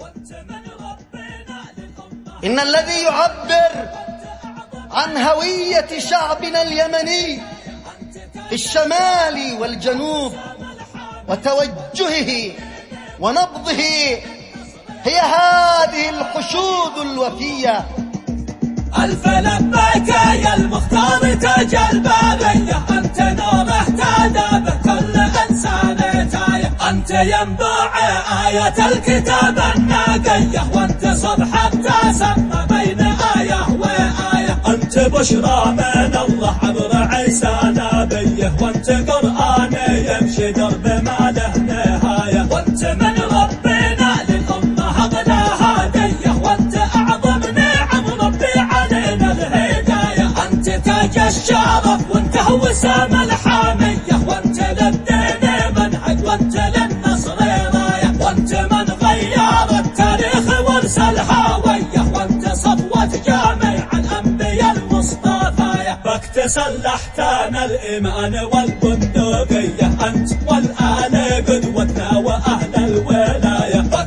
إن الذي يعبر عن هوية شعبنا اليمني في الشمال والجنوب وتوجهه ونبضه هي هذه الحشود الوفية. ألف لبيك يا المختار تاج البابية، أنت نور اهتدى بكل إنسان تايه، أنت ينبوع آية الكتاب الناقية، وأنت صبح ابتسم بين آية وآية، أنت بشرى من الله عبر عيسى نبيه، وأنت قرآن يمشي درب ما له نهاية، وأنت من ربنا للأمة أغلى هدية، وأنت أعظم نعم ربي علينا الهداية، أنت تاج الشرف وأنت وسام الحامية، وأنت للدين منهج وأنت للنصر راية، وأنت من غير التاريخ وارسل هوية، وأنت صفوة جامع الأنبياء المصطفى، بك تسلحتنا الإيمان والبندقية، أنت والآل قدوتنا وأهل الولاية، بك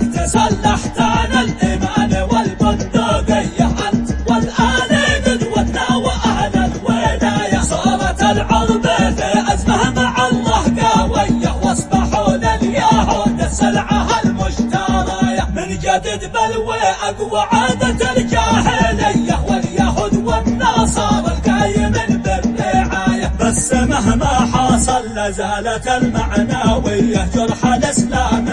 تسلحتنا الإيمان والبندقية، أنت والآل قدوتنا وأهل الولاية، صارت العرب في أزمة مع الله قوية، واصبحوا لليهود السلعة المشترية، من جدد بلوى أقوى عادة الجاهلية، واليهود والنصارى القايمين بالرعاية، بس مهما حصل لازالت المعنوية، جرح الإسلام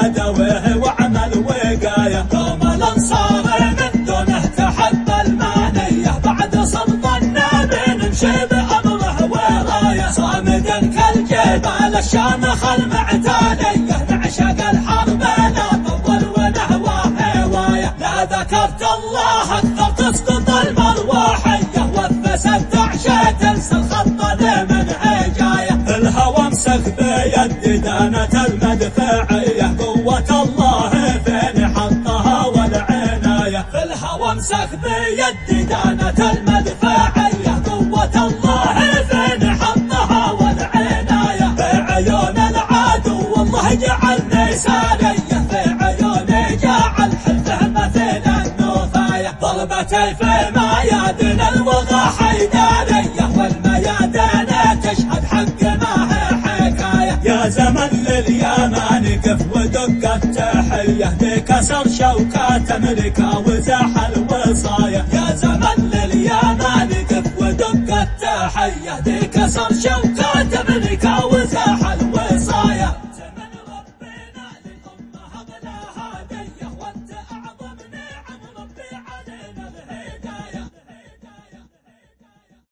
بدويه وعمل وقاية، قوم الأنصار من دونه تحب المانية، بعد صمت النبي نمشي بأمره وراية، صامدا كالجبال الشامخ المعتالية، نعشق الحرب لا طول ونهوى هواية، لا ذكرت الله أكثر تسقط المروحية، والفسد تعشى تنسى الخط من عجاية، في الهوى امسك بيد دانة المدفعية، قوة الله فين حطها والعناية، في الهوى امسك بيد دانة المدفعية، قوة الله فين حطها والعناية، في عيون العدو والله جعلني سارية، في عيوني جعل حلفه مثل النوفاية، ضربتي في ميادين الوغى حيدارية، والميادين تشهد حق ما هي حكاية، يا زمن لليمان قف ودق التحية، بكسر شوكات أمريكا وزاح الوصاية، يا زمن لليمان قف ودق التحية، بكسر شوكات أمريكا